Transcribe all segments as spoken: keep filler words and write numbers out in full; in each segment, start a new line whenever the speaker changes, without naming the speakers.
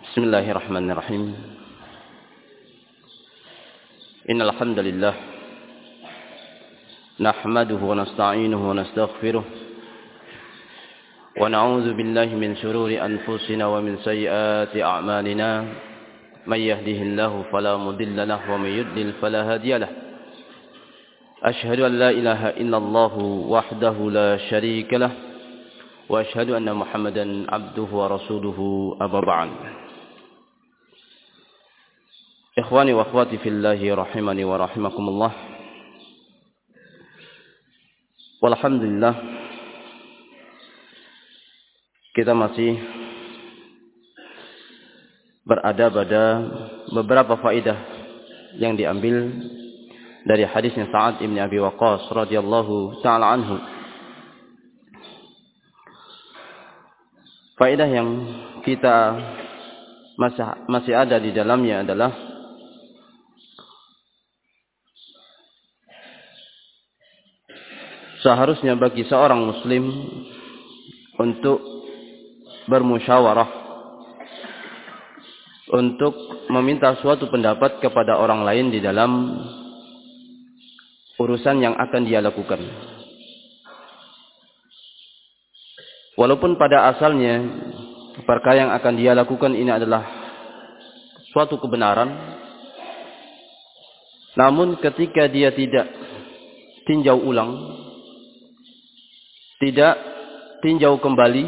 Bismillahirrahmanirrahim. Innal hamdalillah nahmaduhu wa nasta'inuhu wa nastaghfiruh wa na'udzu billahi min shururi anfusina wa min sayyiati a'malina. May yahdihillahu fala mudilla lahu wa may yudlil fala hadiya lahu. Ashhadu an la ilaha illallah wahdahu la syarika lahu wa ashhadu anna Muhammadan abduhu wa rasuluhu amma ba'd. Ikhwani wa akhwati fillahi rahimani wa rahimakumullah. Walhamdulillah, kita masih berada pada beberapa faedah yang diambil dari hadisnya Sa'ad ibn Abi Waqqas radhiyallahu ta'ala anhu. Faedah yang kita masih, masih ada di dalamnya adalah seharusnya bagi seorang muslim untuk bermusyawarah, untuk meminta suatu pendapat kepada orang lain di dalam urusan yang akan dia lakukan. Walaupun pada asalnya perkara yang akan dia lakukan ini adalah suatu kebenaran, namun ketika dia tidak tinjau ulang, tidak tinjau kembali,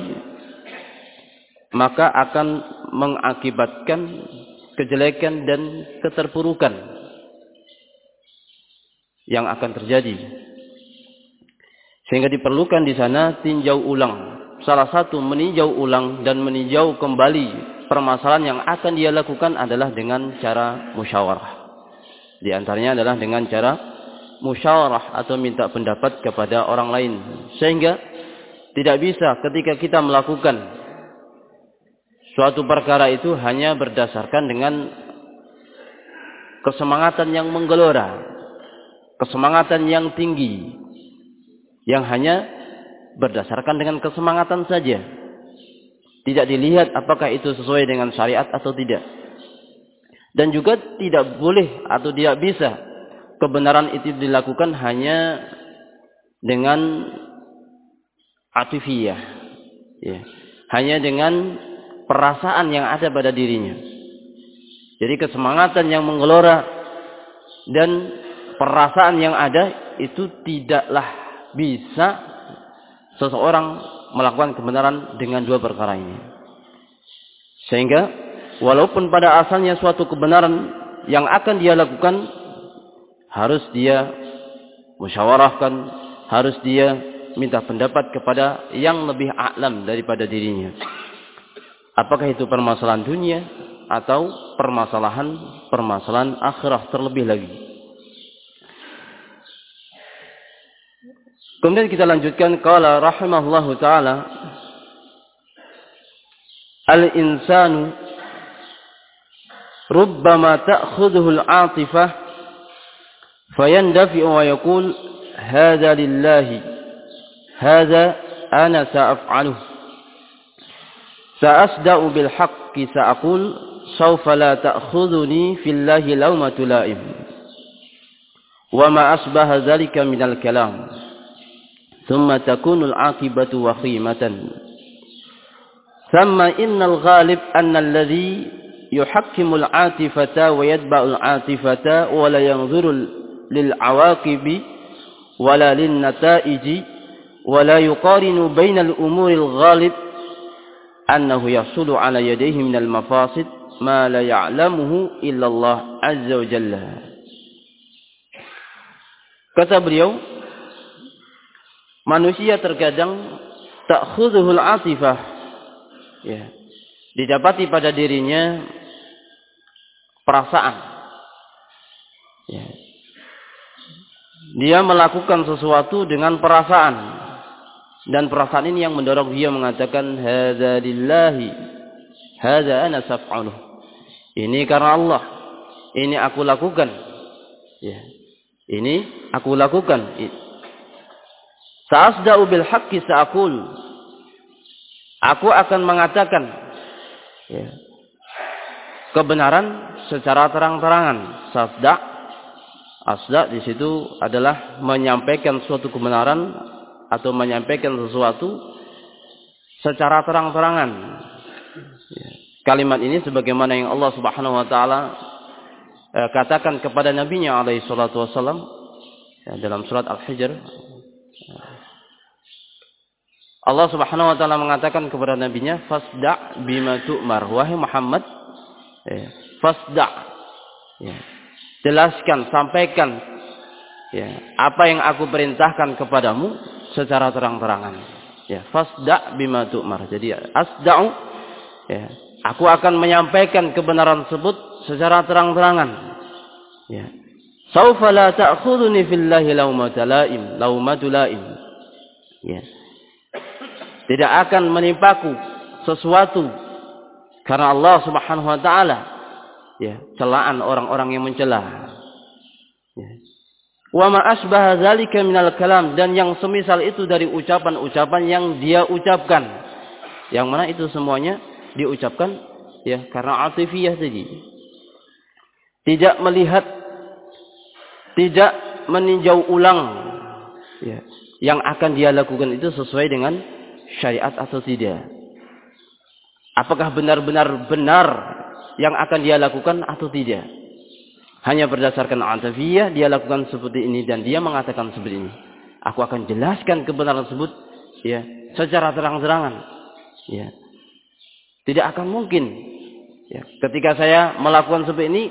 maka akan mengakibatkan kejelekan dan keterpurukan yang akan terjadi. Sehingga diperlukan di sana tinjau ulang. Salah satu meninjau ulang dan meninjau kembali permasalahan yang akan dia lakukan adalah dengan cara musyawarah. Di antaranya adalah dengan cara musyawarah atau minta pendapat kepada orang lain. Sehingga tidak bisa ketika kita melakukan suatu perkara itu hanya berdasarkan dengan kesemangatan yang menggelora, kesemangatan yang tinggi, yang hanya berdasarkan dengan kesemangatan saja. Tidak dilihat apakah itu sesuai dengan syariat atau tidak. Dan juga tidak boleh atau tidak bisa kebenaran itu dilakukan hanya dengan atifiyah, ya, hanya dengan perasaan yang ada pada dirinya. Jadi kesemangatan yang menggelora dan perasaan yang ada itu tidaklah bisa seseorang melakukan kebenaran dengan dua perkara ini. Sehingga walaupun pada asalnya suatu kebenaran yang akan dia lakukan, harus dia musyawarahkan, harus dia minta pendapat kepada yang lebih a'lam daripada dirinya. Apakah itu permasalahan dunia atau permasalahan permasalahan akhirah terlebih lagi. Kemudian kita lanjutkan, qala rahimahullahu taala, al-insanu rubbama ta'khudhuhu al-'atifah fayandafi'u wa yaqul hadha lillahi هذا أنا سأفعله سأصدأ بالحق سأقول سوف لا تأخذني في الله لومة لائم وما أشبه ذلك من الكلام ثم تكون العاقبة وخيمة ثم إن الغالب أن الذي يحكم العاطفة ويتبع العاطفة ولا ينظر للعواقب ولا للنتائج ولا يقارن بين الأمور الغالب أنه يحصل على يديه من المفاسد ما لا يعلمه إلا الله عز وجل. Kata beliau, manusia terkadang ta'khudhuhul atifah, ya, didapati pada dirinya perasaan, ya. Dia melakukan sesuatu dengan perasaan. Dan perasaan ini yang mendorong dia mengatakan hadza lillahi, hadza ana saf'aluh. Ini karena Allah, ini aku lakukan. Ya. Ini aku lakukan. Sa'asda'u bil haqqi sa'aqul. Aku akan mengatakan, ya, kebenaran secara terang-terangan. Fasda, asda di situ adalah menyampaikan suatu kebenaran atau menyampaikan sesuatu secara terang-terangan. Kalimat ini sebagaimana yang Allah Subhanahu wa taala eh, katakan kepada nabinya alaihi salatu wasallam ya, dalam surat Al-Hijr. Allah Subhanahu wa taala mengatakan kepada nabinya, "Fasda' bima tu'mar." Wahai Muhammad, ya, fasda'. Ya, jelaskan, sampaikan ya, apa yang aku perintahkan kepadamu secara terang-terangan. Ya, fasda' bima tu'mar. Jadi asda'u ya, aku akan menyampaikan kebenaran tersebut secara terang-terangan. Ya. Saufa la ta'khuduni fillahi laumatu laim, laumatu laim. Ya. Tidak akan menimpaku sesuatu karena Allah Subhanahu wa taala ya, celaan orang-orang yang mencela. Ya. Wa ma asbaha dzalika minal kalam, dan yang semisal itu dari ucapan-ucapan yang dia ucapkan. Yang mana itu semuanya diucapkan ya karena atifiyah tadi. Tidak melihat, tidak meninjau ulang ya, yang akan dia lakukan itu sesuai dengan syariat atau tidak. Apakah benar-benar benar yang akan dia lakukan atau tidak. Hanya berdasarkan atifiyah dia lakukan seperti ini dan dia mengatakan seperti ini. Aku akan jelaskan kebenaran tersebut ya secara terang-terangan. Ya. Tidak akan mungkin ya, ketika saya melakukan seperti ini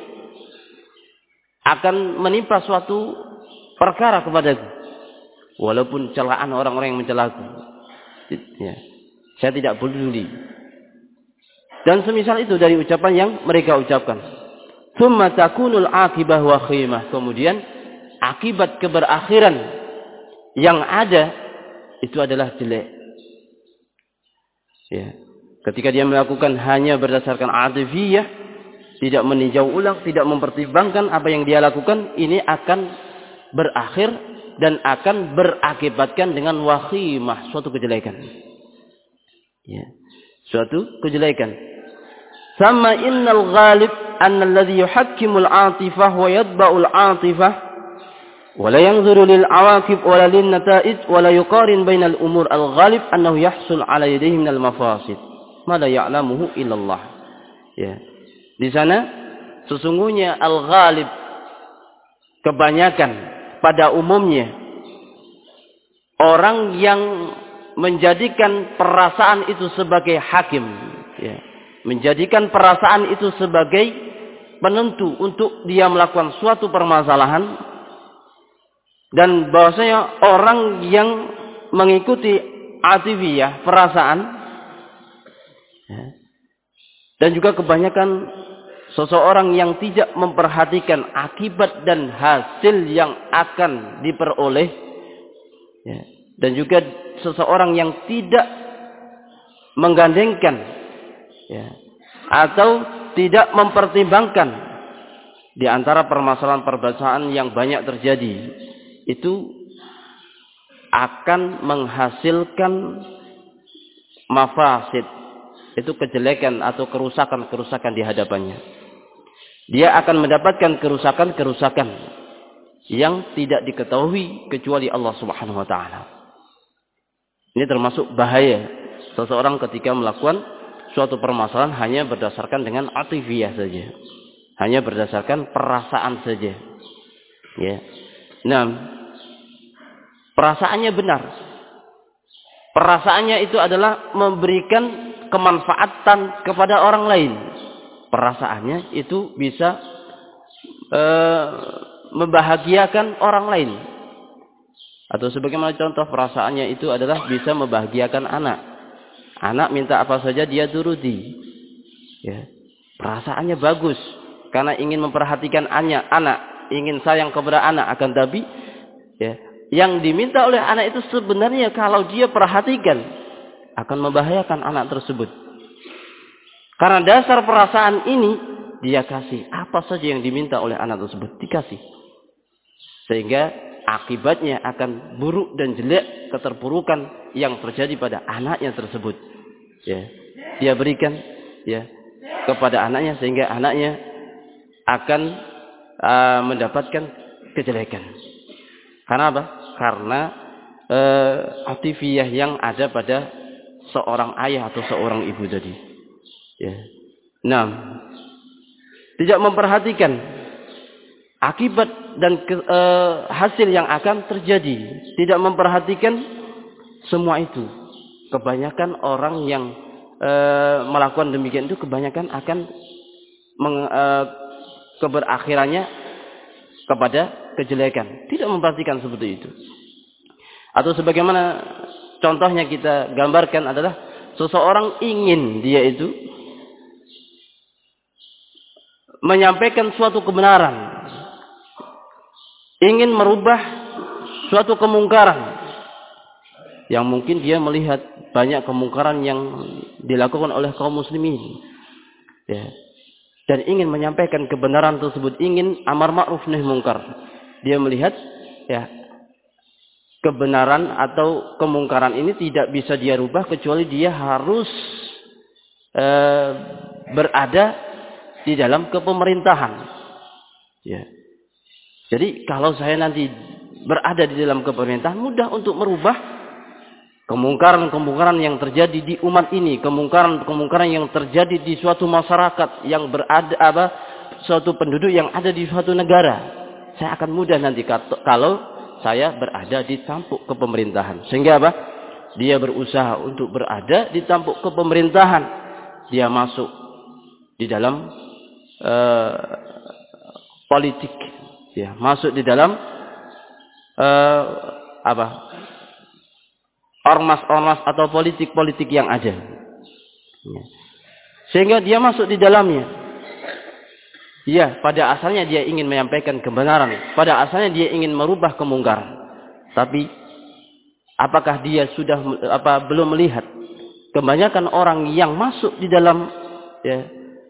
akan menimpa suatu perkara kepadaku walaupun celaan orang-orang yang mencelaku ya, saya tidak peduli. Dan semisal itu dari ucapan yang mereka ucapkan. Tsumma takunul aqibah wa khimah. Kemudian akibat keberakhiran yang ada itu adalah jelek. Ya. Ketika dia melakukan hanya berdasarkan atifiyah, tidak meninjau ulang, tidak mempertimbangkan apa yang dia lakukan, ini akan berakhir dan akan berakibatkan dengan wakhimah, suatu kejelekan. Ya. Suatu kejelekan. Sama innal ghalib anna alladhi yuhakkimul atifah wa yatba'ul atifah wa la yanzuru lil awaqib wa la lin nata'ij wa la yuqarin bainal umur al ghalib annahu yahsul ala yadayhi minal mafasid ma la ya'lamuhu illallah. Ya. Di sana sesungguhnya al-ghalib kebanyakan pada umumnya orang yang menjadikan perasaan itu sebagai hakim, ya. Menjadikan perasaan itu sebagai penentu untuk dia melakukan suatu permasalahan, dan bahwasanya orang yang mengikuti atifiyah perasaan ya, dan juga kebanyakan seseorang yang tidak memperhatikan akibat dan hasil yang akan diperoleh ya, dan juga seseorang yang tidak menggandengkan ya, atau tidak mempertimbangkan di antara permasalahan-permasalahan yang banyak terjadi, itu akan menghasilkan mafasid, itu kejelekan atau kerusakan-kerusakan di hadapannya. Dia akan mendapatkan kerusakan-kerusakan yang tidak diketahui kecuali Allah Subhanahu wa taala. Ini termasuk bahaya seseorang ketika melakukan suatu permasalahan hanya berdasarkan dengan atifiyah saja, hanya berdasarkan perasaan saja. Ya. Nah, perasaannya benar. Perasaannya itu adalah memberikan kemanfaatan kepada orang lain. Perasaannya itu bisa e, membahagiakan orang lain. Atau sebagaimana contoh, perasaannya itu adalah bisa membahagiakan anak. Anak minta apa saja dia turuti. Ya. Perasaannya bagus karena ingin memperhatikan anak, anak ingin sayang kepada anak, akan tapi ya, yang diminta oleh anak itu sebenarnya kalau dia perhatikan akan membahayakan anak tersebut. Karena dasar perasaan ini dia kasih apa saja yang diminta oleh anak tersebut, dikasih. Sehingga akibatnya akan buruk dan jelek, keterpurukan yang terjadi pada anaknya tersebut. Ya, dia berikan ya kepada anaknya sehingga anaknya akan uh, mendapatkan kejelekan. Karena apa? Karena uh, atifiyah yang ada pada seorang ayah atau seorang ibu tadi. Ya. Nah, tidak memperhatikan akibat dan ke, uh, hasil yang akan terjadi. Tidak memperhatikan semua itu. Kebanyakan orang yang uh, melakukan demikian itu kebanyakan akan meng, uh, keberakhirannya kepada kejelekan. Tidak memperhatikan seperti itu. Atau sebagaimana contohnya kita gambarkan adalah seseorang ingin dia itu menyampaikan suatu kebenaran, ingin merubah suatu kemungkaran yang mungkin dia melihat banyak kemungkaran yang dilakukan oleh kaum muslimin, ya, dan ingin menyampaikan kebenaran tersebut, ingin amar ma'ruf nahi mungkar. Dia melihat, ya, kebenaran atau kemungkaran ini tidak bisa dia rubah kecuali dia harus e, berada di dalam kepemerintahan. Ya. Jadi kalau saya nanti berada di dalam kepemerintahan, mudah untuk merubah kemungkaran-kemungkaran yang terjadi di umat ini, kemungkaran-kemungkaran yang terjadi di suatu masyarakat yang berada apa, suatu penduduk yang ada di suatu negara. Saya akan mudah nanti kalau saya berada di tampuk kepemerintahan. Sehingga apa? Dia berusaha untuk berada di tampuk kepemerintahan. Dia masuk di dalam uh, politik, ya, masuk di dalam uh, apa? ormas-ormas atau politik-politik yang ada. Ya. Sehingga dia masuk di dalamnya. Ya, pada asalnya dia ingin menyampaikan kebenaran, pada asalnya dia ingin merubah kemungkaran. Tapi apakah dia sudah apa belum melihat kebanyakan orang yang masuk di dalam, ya,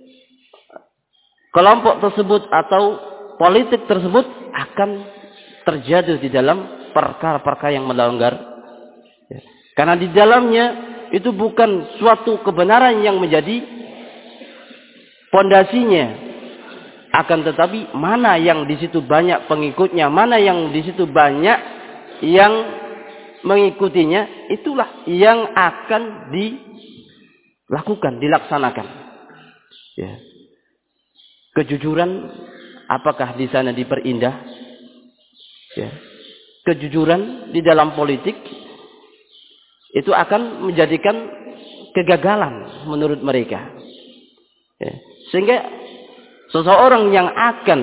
kelompok tersebut atau politik tersebut akan terjatuh di dalam perkara-perkara yang melanggar. Ya. Karena di dalamnya itu bukan suatu kebenaran yang menjadi pondasinya, akan tetapi mana yang di situ banyak pengikutnya, mana yang di situ banyak yang mengikutinya, itulah yang akan dilakukan, dilaksanakan. Ya. Kejujuran, apakah di sana diperindah? Ya. Kejujuran di dalam politik itu akan menjadikan kegagalan menurut mereka. Ya. Sehingga seseorang yang akan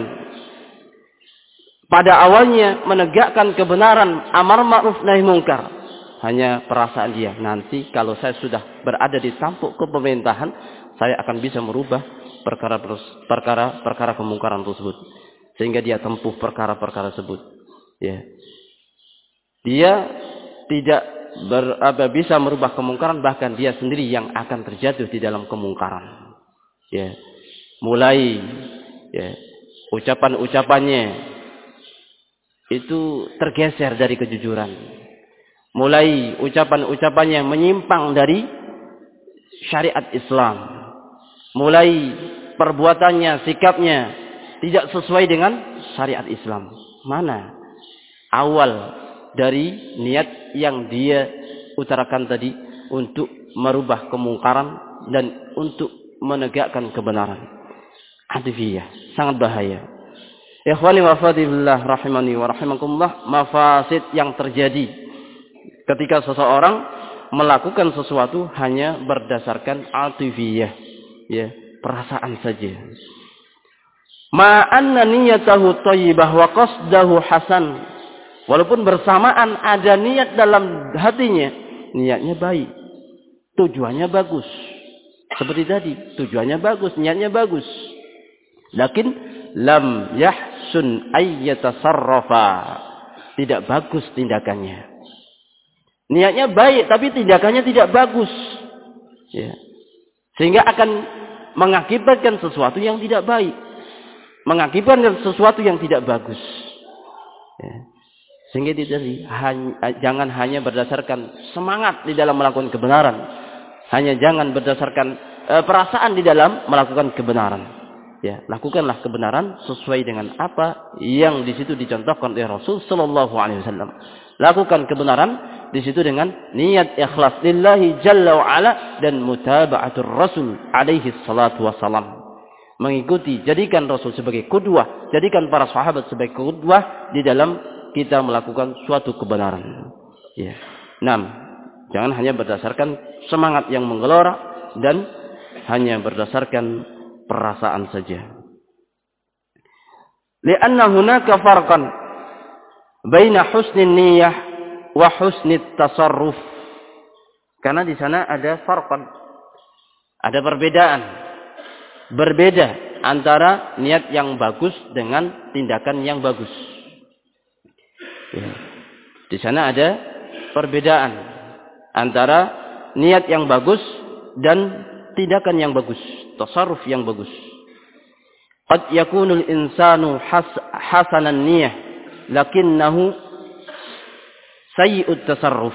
pada awalnya menegakkan kebenaran, amar ma'ruf nahi mungkar, hanya perasaan dia, nanti kalau saya sudah berada di tampuk kepemerintahan, saya akan bisa merubah perkara perkara perkara kemungkaran tersebut. Sehingga dia tempuh perkara-perkara tersebut. Ya. Dia tidak ber, apa, bisa merubah kemungkaran, bahkan dia sendiri yang akan terjatuh di dalam kemungkaran. Ya. Mulai, ya, ucapan-ucapannya itu tergeser dari kejujuran. Mulai ucapan-ucapannya menyimpang dari syariat Islam. Mulai perbuatannya, sikapnya tidak sesuai dengan syariat Islam. Mana awal dari niat yang dia utarakan tadi untuk merubah kemungkaran dan untuk menegakkan kebenaran? Adifiyah, sangat bahaya. Ikhwani wa fadillah rahimani wa rahimakumullah, mafasid yang terjadi ketika seseorang melakukan sesuatu hanya berdasarkan atifiyah, ya, perasaan saja. Ma anna niyatahu thayyibah wa qasdahu hasan. Walaupun bersamaan ada niat dalam hatinya, niatnya baik, tujuannya bagus. Seperti tadi, tujuannya bagus, niatnya bagus. Lakin lam yahsun ayyatasarrafa, tidak bagus tindakannya. Niatnya baik tapi tindakannya tidak bagus, ya. Sehingga akan mengakibatkan sesuatu yang tidak baik, mengakibatkan sesuatu yang tidak bagus, ya. Sehingga tidak, hanya, jangan hanya berdasarkan semangat di dalam melakukan kebenaran, hanya jangan berdasarkan perasaan di dalam melakukan kebenaran. Ya, lakukanlah kebenaran sesuai dengan apa yang di situ dicontohkan oleh Rasul sallallahu alaihi wasallam. Lakukan kebenaran di situ dengan niat ikhlas lillahi jalla wa ala dan mutaba'atur Rasul alaihi salatu wassalam. Mengikuti, jadikan Rasul sebagai qudwah, jadikan para sahabat sebagai qudwah di dalam kita melakukan suatu kebenaran. Ya. enam. Jangan hanya berdasarkan semangat yang menggelora dan hanya berdasarkan perasaan saja. Lianna hunaka farqan baina husnin niyyah wa husnit tasarruf. Karena di sana ada farqan, ada perbedaan. Berbeda antara niat yang bagus dengan tindakan yang bagus. Ya. Di sana ada perbedaan antara niat yang bagus dan tindakan yang bagus, tasarruf yang bagus. Qad yakunul insanu has, hasanan niyah lakinnahu sayyi'ut tasarruf.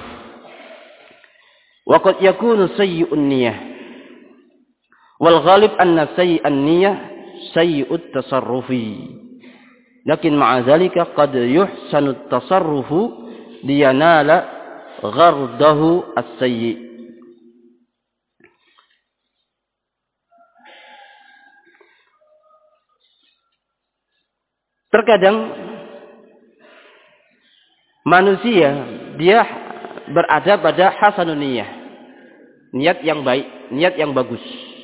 Wa qad yakunu sayyi'un niyah. Wal ghalib anna sayyi'an niyah sayyi'ut tasarrufi. Lakin ma'a dhalika qad yuhsanu at-tasarrufu liyanala ghardahu as-sayyi'. Terkadang manusia dia berada pada hasanun niyah, niat yang baik, niat yang bagus.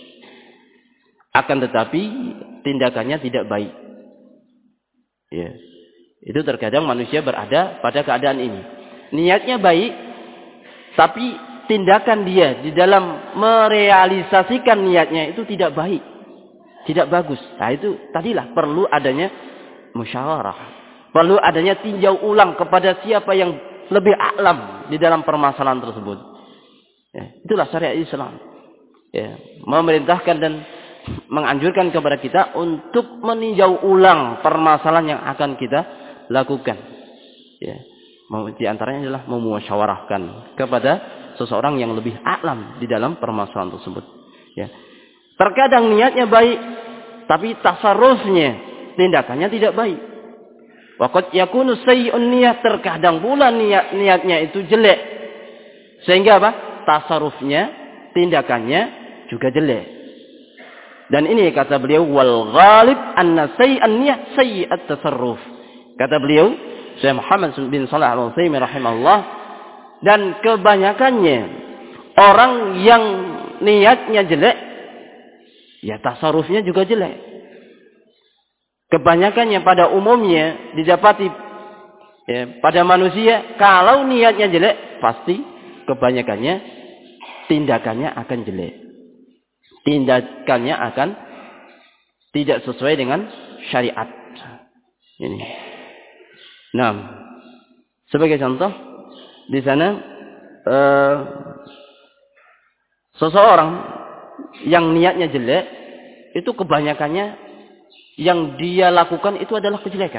Akan tetapi tindakannya tidak baik. Ya. Itu terkadang manusia berada pada keadaan ini. Niatnya baik, tapi tindakan dia di dalam merealisasikan niatnya itu tidak baik, tidak bagus. Nah itu tadilah perlu adanya musyawarah. Perlu adanya tinjau ulang kepada siapa yang lebih a'lam di dalam permasalahan tersebut. Ya, itulah syariat Islam. Ya, memerintahkan dan menganjurkan kepada kita untuk meninjau ulang permasalahan yang akan kita lakukan. Ya, di antaranya adalah memusyawarahkan kepada seseorang yang lebih a'lam di dalam permasalahan tersebut. Ya. Terkadang niatnya baik, tapi tasarrufnya, tindakannya tidak baik. Waqad yakunu sayyi'un niyah, terkadang pula niat niatnya itu jelek. Sehingga apa? Tasarrufnya, tindakannya juga jelek. Dan ini kata beliau wal ghalib anna sayyi'an niyah sayyi'at tasarruf. Kata beliau Syekh Muhammad bin Shalih Al-Utsaimin rahimahullah, dan kebanyakannya orang yang niatnya jelek, ya tasarrufnya juga jelek. Kebanyakannya pada umumnya didapati ya, pada manusia kalau niatnya jelek pasti kebanyakannya tindakannya akan jelek. Tindakannya akan tidak sesuai dengan syariat. Ini. Nah, sebagai contoh di sana eh, seseorang yang niatnya jelek itu kebanyakannya yang dia lakukan itu adalah kejelekan.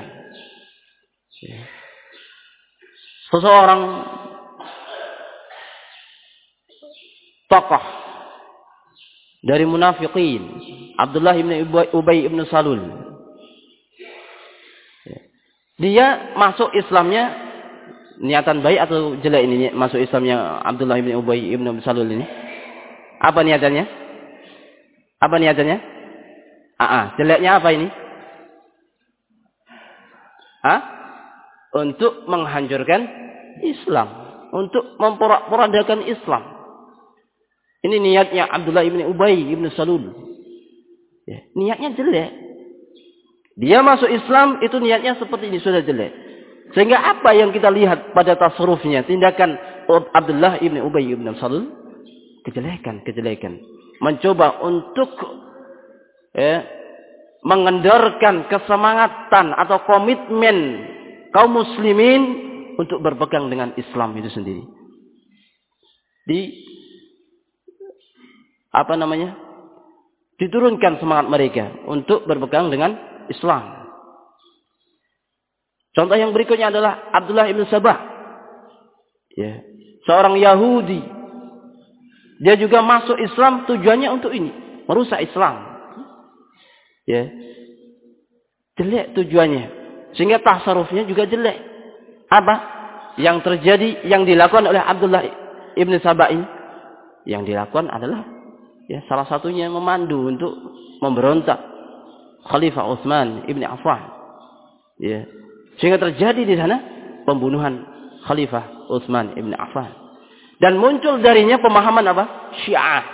Seseorang tokoh dari munafiqin, Abdullah bin Ubay bin Salul, dia masuk Islamnya niatan baik atau jelek ini masuk Islamnya Abdullah bin Ubay bin Salul ini? Apa niatannya? Apa niatannya? Ah, jeleknya apa ini? Hah? Untuk menghancurkan Islam, untuk memporak-porandakan Islam. Ini niatnya Abdullah bin Ubay bin Salul. Ya, niatnya jelek. Dia masuk Islam itu niatnya seperti ini, sudah jelek. Sehingga apa yang kita lihat pada tasarrufnya, tindakan Abdullah bin Ubay bin Salul, kejelekan, kejelekan. Mencoba untuk ya, mengendorkan kesemangatan atau komitmen kaum muslimin untuk berpegang dengan Islam itu sendiri. Di apa namanya? Diturunkan semangat mereka untuk berpegang dengan Islam. Contoh yang berikutnya adalah Abdullah ibn Sabah. Ya, seorang Yahudi. Dia juga masuk Islam tujuannya untuk ini. merusak Islam. Ya. Jelek tujuannya. Sehingga tasarrufnya juga jelek. Apa? Yang terjadi, yang dilakukan oleh Abdullah ibn Saba ini, yang dilakukan adalah ya salah satunya memandu untuk memberontak Khalifah Utsman ibn Affan. Ya. Sehingga terjadi di sana pembunuhan Khalifah Utsman ibn Affan. Dan muncul darinya pemahaman apa? Syiah.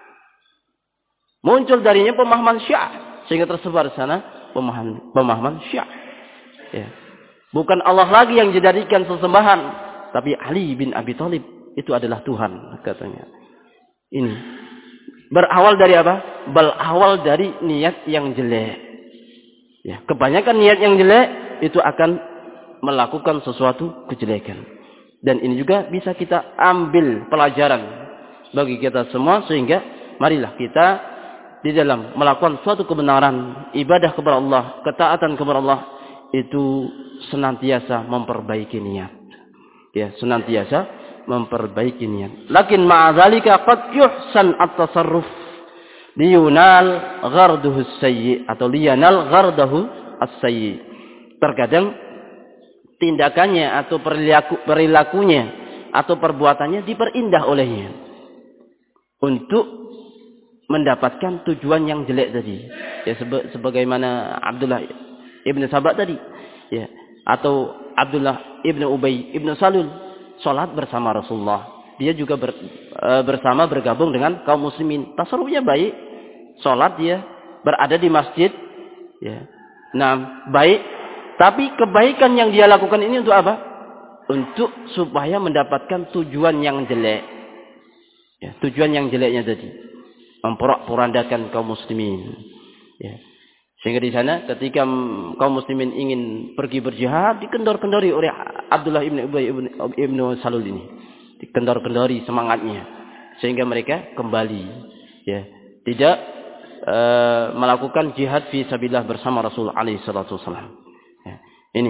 Muncul darinya pemahaman Syiah. Sehingga tersebar di sana pemahaman pemahaman Syiah. Ya. Bukan Allah lagi yang dijadikan sesembahan, tapi Ali bin Abi Thalib itu adalah Tuhan, katanya. Ini berawal dari apa? Berawal dari niat yang jelek. Ya, kebanyakan niat yang jelek itu akan melakukan sesuatu kejelekan. Dan ini juga bisa kita ambil pelajaran bagi kita semua, sehingga marilah kita di dalam melakukan suatu kebenaran, ibadah kepada Allah, ketaatan kepada Allah, itu senantiasa memperbaiki niat. Ya, senantiasa memperbaiki niat. Lakin ma'adzalika qad yuhsan at-tasarruf liyunal gharduhu as-sayyi atau liyanal ghardahu as-sayyi. Terkadang tindakannya atau perilaku, perilakunya atau perbuatannya diperindah olehnya untuk mendapatkan tujuan yang jelek tadi. Ya, sebe sebagaimana Abdullah ibn Saba tadi, ya, atau Abdullah ibn Ubay ibn Salul salat bersama Rasulullah. Dia juga ber, e, bersama bergabung dengan kaum muslimin. Tasarrufnya baik, salat dia berada di masjid, ya. Nah, baik. Tapi kebaikan yang dia lakukan ini untuk apa? Untuk supaya mendapatkan tujuan yang jelek. Ya, tujuan yang jeleknya tadi, memporak-porandakan kaum muslimin. Ya. Sehingga di sana ketika kaum muslimin ingin pergi berjihad, dikendor-kendori oleh Abdullah ibn Ubay ibn Salul ini. Dikendor-kendori semangatnya. Sehingga mereka kembali. Ya. Tidak uh, melakukan jihad fi sabilillah bersama Rasul alaihi salatu wasallam. Ini.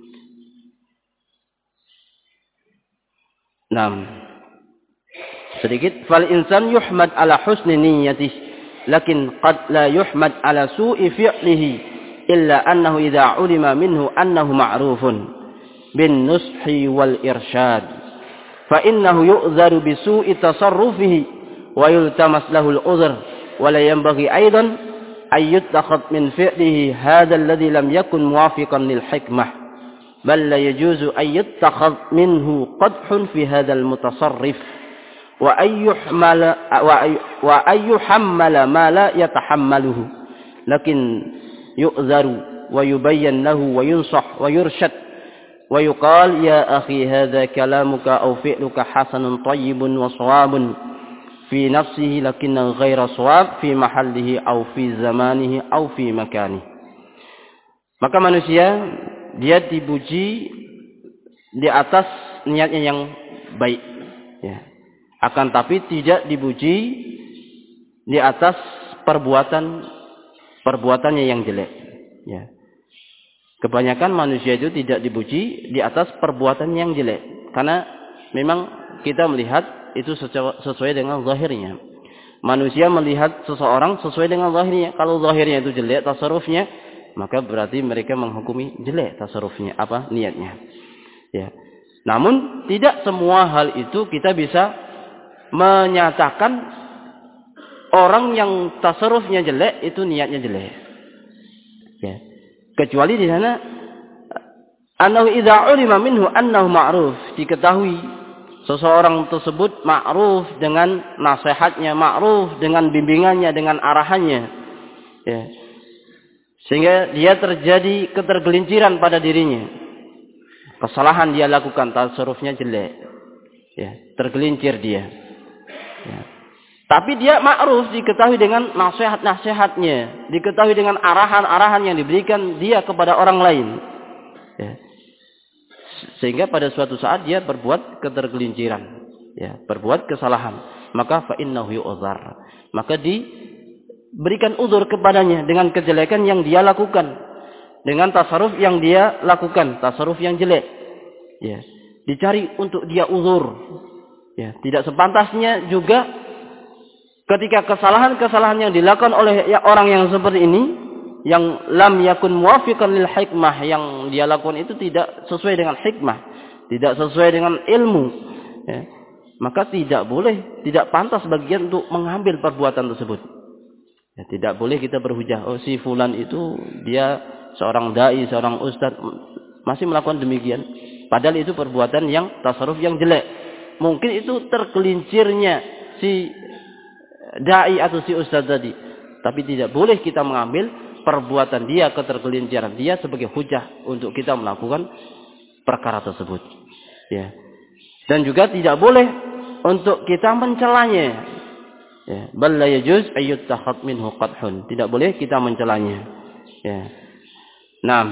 Naam. Sedikit fal insan yuhmad ala husni niyyatihi lakin qad la yuhmad ala su'i fi'lihi illa annahu idza 'ulima minhu annahu ma'rufun bin nushi wal irsyad fa innahu yu'dharu bi su'i tasarrufihi wa yultamas lahu al-'udhr wa la yanbaghi aidan أن يتخذ من فعله هذا الذي لم يكن موافقا للحكمة بل لا يجوز أن يتخذ منه قدح في هذا المتصرف وأن يحمل, وأن يحمل ما لا يتحمله لكن يؤذر ويبين له وينصح ويرشد ويقال يا أخي هذا كلامك أو فعلك حسن طيب وصواب fi nafsihi lakinna ghaira shawab fi mahallihi au fi zamanihi au fi makanihi. Maka manusia dia dipuji di atas niatnya yang baik, ya. Akan tapi tidak dipuji di atas perbuatan perbuatannya yang jelek, ya. Kebanyakan manusia itu tidak dipuji di atas perbuatan yang jelek, karena memang kita melihat itu sesuai dengan zahirnya. Manusia melihat seseorang sesuai dengan zahirnya. Kalau zahirnya itu jelek tasarrufnya, maka berarti mereka menghukumi jelek tasarrufnya, apa niatnya. Ya. Namun tidak semua hal itu kita bisa menyatakan orang yang tasarrufnya jelek itu niatnya jelek. Ya. Kecuali di sana annahu idza 'ulima minhu annahu ma'ruf, diketahui seseorang tersebut ma'ruf dengan nasihatnya, ma'ruf dengan bimbingannya, dengan arahannya. Ya. Sehingga dia terjadi ketergelinciran pada dirinya. Kesalahan dia lakukan, tasarrufnya jelek. Ya. Tergelincir dia. Ya. Tapi dia ma'ruf, diketahui dengan nasihat-nasihatnya, diketahui dengan arahan-arahan yang diberikan dia kepada orang lain. Ya. Sehingga pada suatu saat dia berbuat ketergelinciran, ya, berbuat kesalahan, maka fa innahu yu'dzar, maka diberikan uzur kepadanya dengan kejelekan yang dia lakukan, dengan tasarruf yang dia lakukan, tasarruf yang jelek, ya, dicari untuk dia uzur, ya, tidak sepantasnya juga ketika kesalahan-kesalahan yang dilakukan oleh orang yang seperti ini, yang lam yakun muwafiqan lil hikmah, yang dia lakukan itu tidak sesuai dengan hikmah, tidak sesuai dengan ilmu, ya, maka tidak boleh, tidak pantas bagian untuk mengambil perbuatan tersebut. Ya, tidak boleh kita berhujah, oh si fulan itu dia seorang dai, seorang ustaz masih melakukan demikian. Padahal itu perbuatan yang tasarruf yang jelek. Mungkin itu tergelincirnya si dai atau si ustaz tadi. Tapi tidak boleh kita mengambil perbuatan dia, ketergelinciran dia sebagai hujah untuk kita melakukan perkara tersebut. Ya. Dan juga tidak boleh untuk kita mencelanya. Ya. Bal la yajuz ayyuttakhad minhu qadhun. Tidak boleh kita mencelanya. Ya. Nah,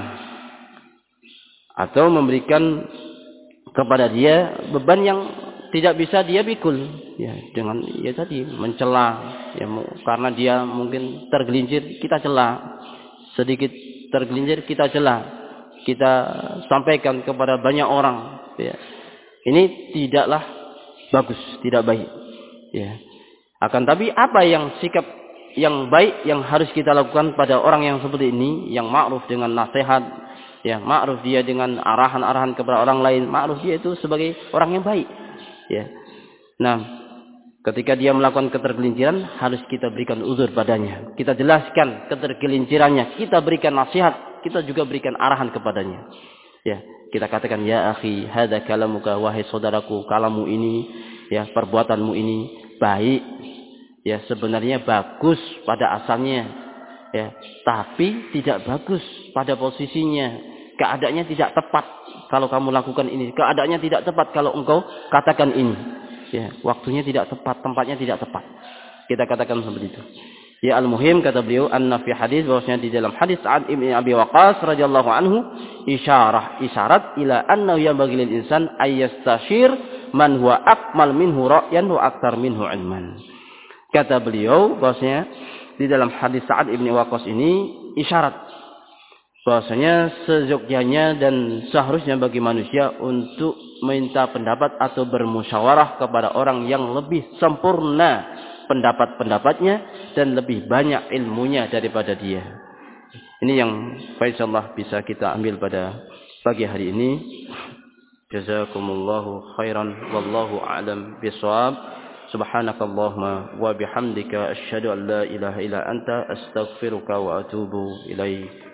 atau memberikan kepada dia beban yang tidak bisa dia pikul, ya, dengan ya tadi mencela, ya, karena dia mungkin tergelincir, kita cela, sedikit tergelincir kita cela, kita sampaikan kepada banyak orang, ya. Ini tidaklah bagus, tidak baik, ya. Akan tapi apa yang sikap yang baik yang harus kita lakukan pada orang yang seperti ini, yang ma'ruf dengan nasihat, ya, ma'ruf dia dengan arahan-arahan kepada orang lain, ma'ruf dia itu sebagai orang yang baik, ya. Nah, ketika dia melakukan ketergelinciran, harus kita berikan uzur padanya, kita jelaskan ketergelincirannya, kita berikan nasihat, kita juga berikan arahan kepadanya, ya. Kita katakan, ya akhi, hadza kalamuka, wahai saudaraku, kalamu ini, ya, perbuatanmu ini baik, ya, sebenarnya bagus pada asalnya, ya, tapi tidak bagus pada posisinya, keadaannya tidak tepat kalau kamu lakukan ini, keadaannya tidak tepat kalau engkau katakan ini, ya, waktunya tidak tepat, tempatnya tidak tepat, kita katakan seperti itu. Ya, al-muhim kata beliau, anna fi hadis, bahwasanya di dalam hadis Sa'ad ibn Abi Waqqas radhiyallahu anhu, isyarah isyarat ila annahu yanbaghi lil insan ay yastashir man huwa akmal minhu ra'yan wa aktsar minhu ilman. Kata beliau bahwasanya di dalam hadis Sa'ad ibn Waqqas ini isyarat bahwasanya seyogyanya dan seharusnya bagi manusia untuk minta pendapat atau bermusyawarah kepada orang yang lebih sempurna pendapat-pendapatnya dan lebih banyak ilmunya daripada dia. Ini yang insyaallah bisa kita ambil pada pagi hari ini. Jazakumullahu khairan wallahu a'lam bishawab. Subhanakallahumma wa bihamdika asyhadu an la ilaha illa anta astaghfiruka wa atubu ilaik.